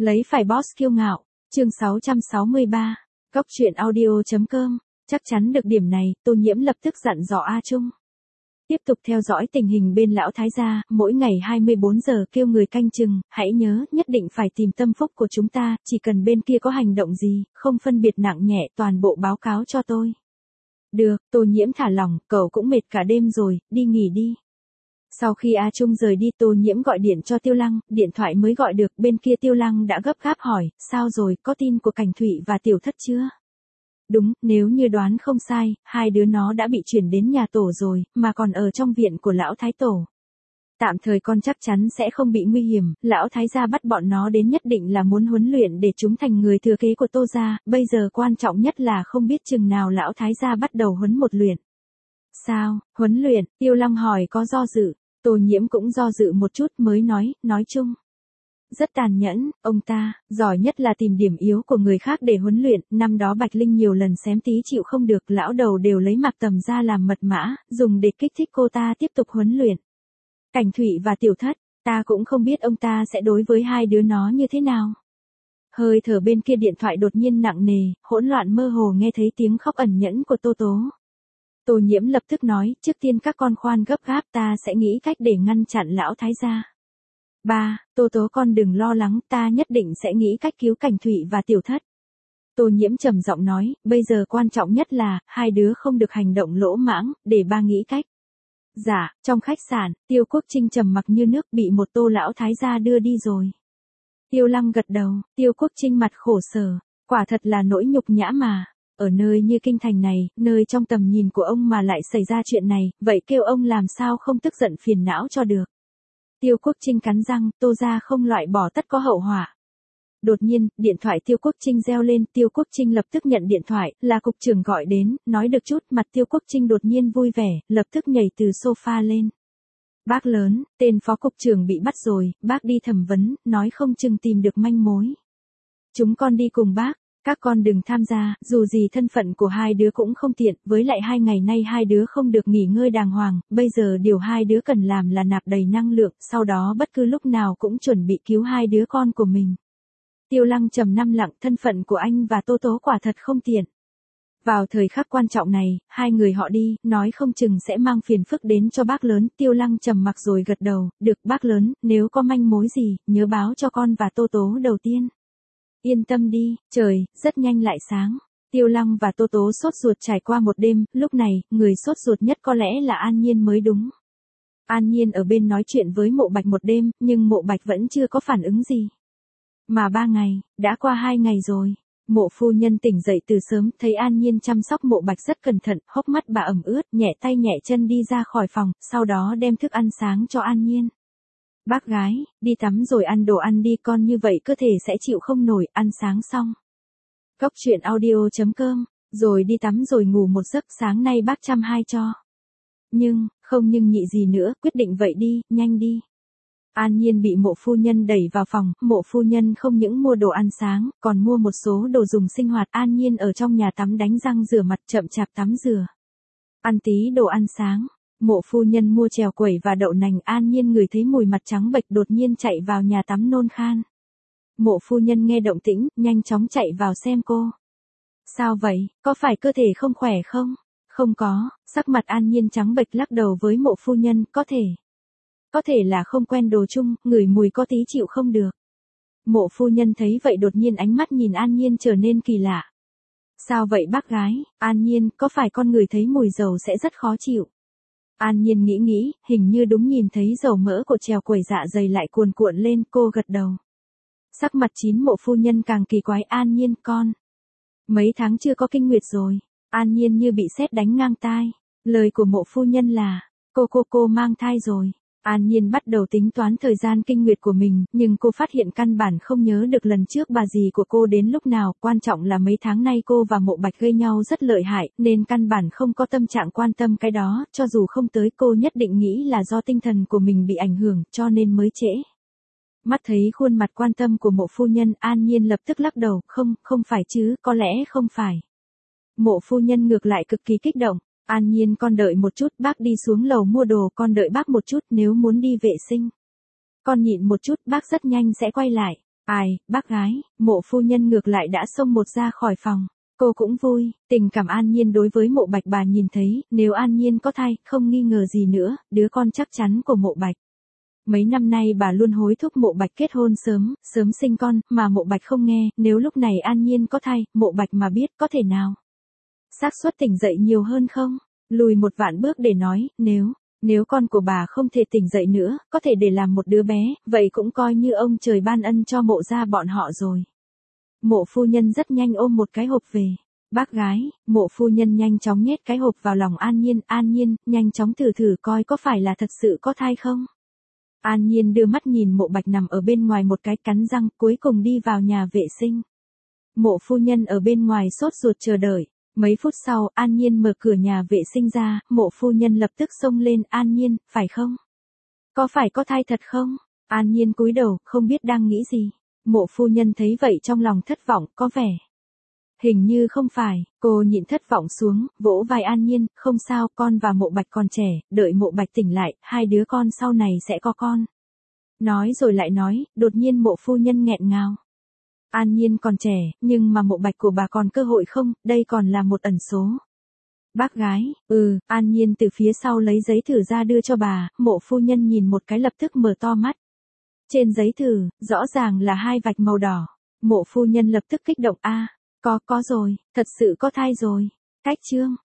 Lấy phải boss kiêu ngạo, chương 663, Cốc truyện audio.com, chắc chắn được điểm này, Tô Nhiễm lập tức dặn dò A Trung. Tiếp tục theo dõi tình hình bên lão thái gia, mỗi ngày 24 giờ kêu người canh chừng, hãy nhớ, nhất định phải tìm tâm phúc của chúng ta, chỉ cần bên kia có hành động gì, không phân biệt nặng nhẹ, toàn bộ báo cáo cho tôi. Được, Tô Nhiễm thả lỏng, cậu cũng mệt cả đêm rồi, đi nghỉ đi. Sau khi A Trung rời đi, Tô Nhiễm gọi điện cho Tiêu Lăng, điện thoại mới gọi được, bên kia Tiêu Lăng đã gấp gáp hỏi, sao rồi, có tin của Cảnh Thụy và Tiểu Thất chưa? Đúng, nếu như đoán không sai, hai đứa nó đã bị chuyển đến nhà tổ rồi, mà còn ở trong viện của lão thái tổ. Tạm thời con chắc chắn sẽ không bị nguy hiểm, lão thái gia bắt bọn nó đến nhất định là muốn huấn luyện để chúng thành người thừa kế của Tô gia, bây giờ quan trọng nhất là không biết chừng nào lão thái gia bắt đầu huấn một luyện. Sao, huấn luyện, Tiêu Lăng hỏi có do dự, Tô Nhiễm cũng do dự một chút mới nói chung. Rất tàn nhẫn, ông ta, giỏi nhất là tìm điểm yếu của người khác để huấn luyện, năm đó Bạch Linh nhiều lần xém tí chịu không được, lão đầu đều lấy Mạc Tầm ra làm mật mã, dùng để kích thích cô ta tiếp tục huấn luyện. Cảnh Thụy và Tiểu Thất, ta cũng không biết ông ta sẽ đối với hai đứa nó như thế nào. Hơi thở bên kia điện thoại đột nhiên nặng nề, hỗn loạn mơ hồ nghe thấy tiếng khóc ẩn nhẫn của Tô Tố. Tô Nhiễm lập tức nói, trước tiên các con khoan gấp gáp, ta sẽ nghĩ cách để ngăn chặn lão thái gia. Ba, Tô Tố con đừng lo lắng, ta nhất định sẽ nghĩ cách cứu Cảnh Thụy và Tiểu Thất. Tô Nhiễm trầm giọng nói, bây giờ quan trọng nhất là, hai đứa không được hành động lỗ mãng, để ba nghĩ cách. Dạ, trong khách sạn, Tiêu Quốc Trinh trầm mặc như nước bị một Tô lão thái gia đưa đi rồi. Tiêu Lăng gật đầu, Tiêu Quốc Trinh mặt khổ sở, quả thật là nỗi nhục nhã mà. Ở nơi như kinh thành này, nơi trong tầm nhìn của ông mà lại xảy ra chuyện này, vậy kêu ông làm sao không tức giận phiền não cho được. Tiêu Quốc Trinh cắn răng, Tô gia không loại bỏ tất có hậu họa. Đột nhiên, điện thoại Tiêu Quốc Trinh reo lên, Tiêu Quốc Trinh lập tức nhận điện thoại, là cục trưởng gọi đến, nói được chút, mặt Tiêu Quốc Trinh đột nhiên vui vẻ, lập tức nhảy từ sofa lên. Bác lớn, tên phó cục trưởng bị bắt rồi, bác đi thẩm vấn, nói không chừng tìm được manh mối. Chúng con đi cùng bác. Các con đừng tham gia, dù gì thân phận của hai đứa cũng không tiện, với lại 2 ngày nay hai đứa không được nghỉ ngơi đàng hoàng, bây giờ điều hai đứa cần làm là nạp đầy năng lượng, sau đó bất cứ lúc nào cũng chuẩn bị cứu hai đứa con của mình. Tiêu Lăng trầm ngâm lặng, thân phận của anh và Tô Tố quả thật không tiện. Vào thời khắc quan trọng này, hai người họ đi, nói không chừng sẽ mang phiền phức đến cho bác lớn, Tiêu Lăng trầm mặc rồi gật đầu, được bác lớn, nếu có manh mối gì, nhớ báo cho con và Tô Tố đầu tiên. Yên tâm đi, trời, rất nhanh lại sáng. Tiêu Lăng và Tô Tố sốt ruột trải qua một đêm, lúc này, người sốt ruột nhất có lẽ là An Nhiên mới đúng. An Nhiên ở bên nói chuyện với Mộ Bạch một đêm, nhưng Mộ Bạch vẫn chưa có phản ứng gì. Mà 3 ngày, đã qua 2 ngày rồi. Mộ phu nhân tỉnh dậy từ sớm, thấy An Nhiên chăm sóc Mộ Bạch rất cẩn thận, hốc mắt bà ẩm ướt, nhẹ tay nhẹ chân đi ra khỏi phòng, sau đó đem thức ăn sáng cho An Nhiên. Bác gái, đi tắm rồi ăn đồ ăn đi, con như vậy cơ thể sẽ chịu không nổi, ăn sáng xong. Cốc truyện audio.com, rồi đi tắm rồi ngủ một giấc, sáng nay bác chăm hai cho. Không nhưng nhị gì nữa, quyết định vậy đi, nhanh đi. An Nhiên bị Mộ phu nhân đẩy vào phòng, Mộ phu nhân không những mua đồ ăn sáng, còn mua một số đồ dùng sinh hoạt. An Nhiên ở trong nhà tắm đánh răng rửa mặt, chậm chạp tắm rửa. Ăn tí đồ ăn sáng. Mộ phu nhân mua chèo quẩy và đậu nành. An Nhiên ngửi thấy mùi mặt trắng bệch, đột nhiên chạy vào nhà tắm nôn khan. Mộ phu nhân nghe động tĩnh, nhanh chóng chạy vào xem cô. Sao vậy, có phải cơ thể không khỏe không? Không có, sắc mặt An Nhiên trắng bệch lắc đầu với Mộ phu nhân, có thể là không quen đồ chung, ngửi mùi có tí chịu không được. Mộ phu nhân thấy vậy đột nhiên ánh mắt nhìn An Nhiên trở nên kỳ lạ. Sao vậy bác gái, An Nhiên, có phải con ngửi thấy mùi dầu sẽ rất khó chịu? An Nhiên nghĩ, hình như đúng, nhìn thấy dầu mỡ của chèo quẩy dạ dày lại cuồn cuộn lên, cô gật đầu. Sắc mặt chín Mộ phu nhân càng kỳ quái, An Nhiên con. Mấy tháng chưa có kinh nguyệt rồi. An Nhiên như bị sét đánh ngang tai. Lời của Mộ phu nhân là, cô mang thai rồi. An Nhiên bắt đầu tính toán thời gian kinh nguyệt của mình, nhưng cô phát hiện căn bản không nhớ được lần trước bà dì của cô đến lúc nào, quan trọng là mấy tháng nay cô và Mộ Bạch gây nhau rất lợi hại, nên căn bản không có tâm trạng quan tâm cái đó, cho dù không tới cô nhất định nghĩ là do tinh thần của mình bị ảnh hưởng, cho nên mới trễ. Mắt thấy khuôn mặt quan tâm của Mộ phu nhân, An Nhiên lập tức lắc đầu, không phải chứ, có lẽ không phải. Mộ phu nhân ngược lại cực kỳ kích động. An Nhiên con đợi một chút, bác đi xuống lầu mua đồ, con đợi bác một chút, nếu muốn đi vệ sinh. Con nhịn một chút, bác rất nhanh sẽ quay lại. Ai, bác gái, Mộ phu nhân ngược lại đã xông một ra khỏi phòng. Cô cũng vui, tình cảm An Nhiên đối với Mộ Bạch bà nhìn thấy, nếu An Nhiên có thai, không nghi ngờ gì nữa, đứa con chắc chắn của Mộ Bạch. Mấy năm nay bà luôn hối thúc Mộ Bạch kết hôn sớm, sớm sinh con, mà Mộ Bạch không nghe, nếu lúc này An Nhiên có thai, Mộ Bạch mà biết có thể nào. Xác suất tỉnh dậy nhiều hơn không? Lùi một vạn bước để nói, nếu con của bà không thể tỉnh dậy nữa, có thể để làm một đứa bé, vậy cũng coi như ông trời ban ân cho Mộ gia bọn họ rồi. Mộ phu nhân rất nhanh ôm một cái hộp về. Bác gái, Mộ phu nhân nhanh chóng nhét cái hộp vào lòng An Nhiên, nhanh chóng thử coi có phải là thật sự có thai không. An Nhiên đưa mắt nhìn Mộ Bạch nằm ở bên ngoài một cái cắn răng, cuối cùng đi vào nhà vệ sinh. Mộ phu nhân ở bên ngoài sốt ruột chờ đợi. Mấy phút sau, An Nhiên mở cửa nhà vệ sinh ra, Mộ phu nhân lập tức xông lên, An Nhiên, phải không? Có phải có thai thật không? An Nhiên cúi đầu, không biết đang nghĩ gì. Mộ phu nhân thấy vậy trong lòng thất vọng, có vẻ. Hình như không phải, cô nhịn thất vọng xuống, vỗ vai An Nhiên, không sao, con và Mộ Bạch còn trẻ, đợi Mộ Bạch tỉnh lại, hai đứa con sau này sẽ có con. Nói rồi lại nói, đột nhiên Mộ phu nhân nghẹn ngào. An Nhiên còn trẻ, nhưng mà Mộ Bạch của bà còn cơ hội không, đây còn là một ẩn số. Bác gái, An Nhiên từ phía sau lấy giấy thử ra đưa cho bà, Mộ phu nhân nhìn một cái lập tức mở to mắt. Trên giấy thử, rõ ràng là hai vạch màu đỏ. Mộ phu nhân lập tức kích động, có rồi, thật sự có thai rồi. Cách chương.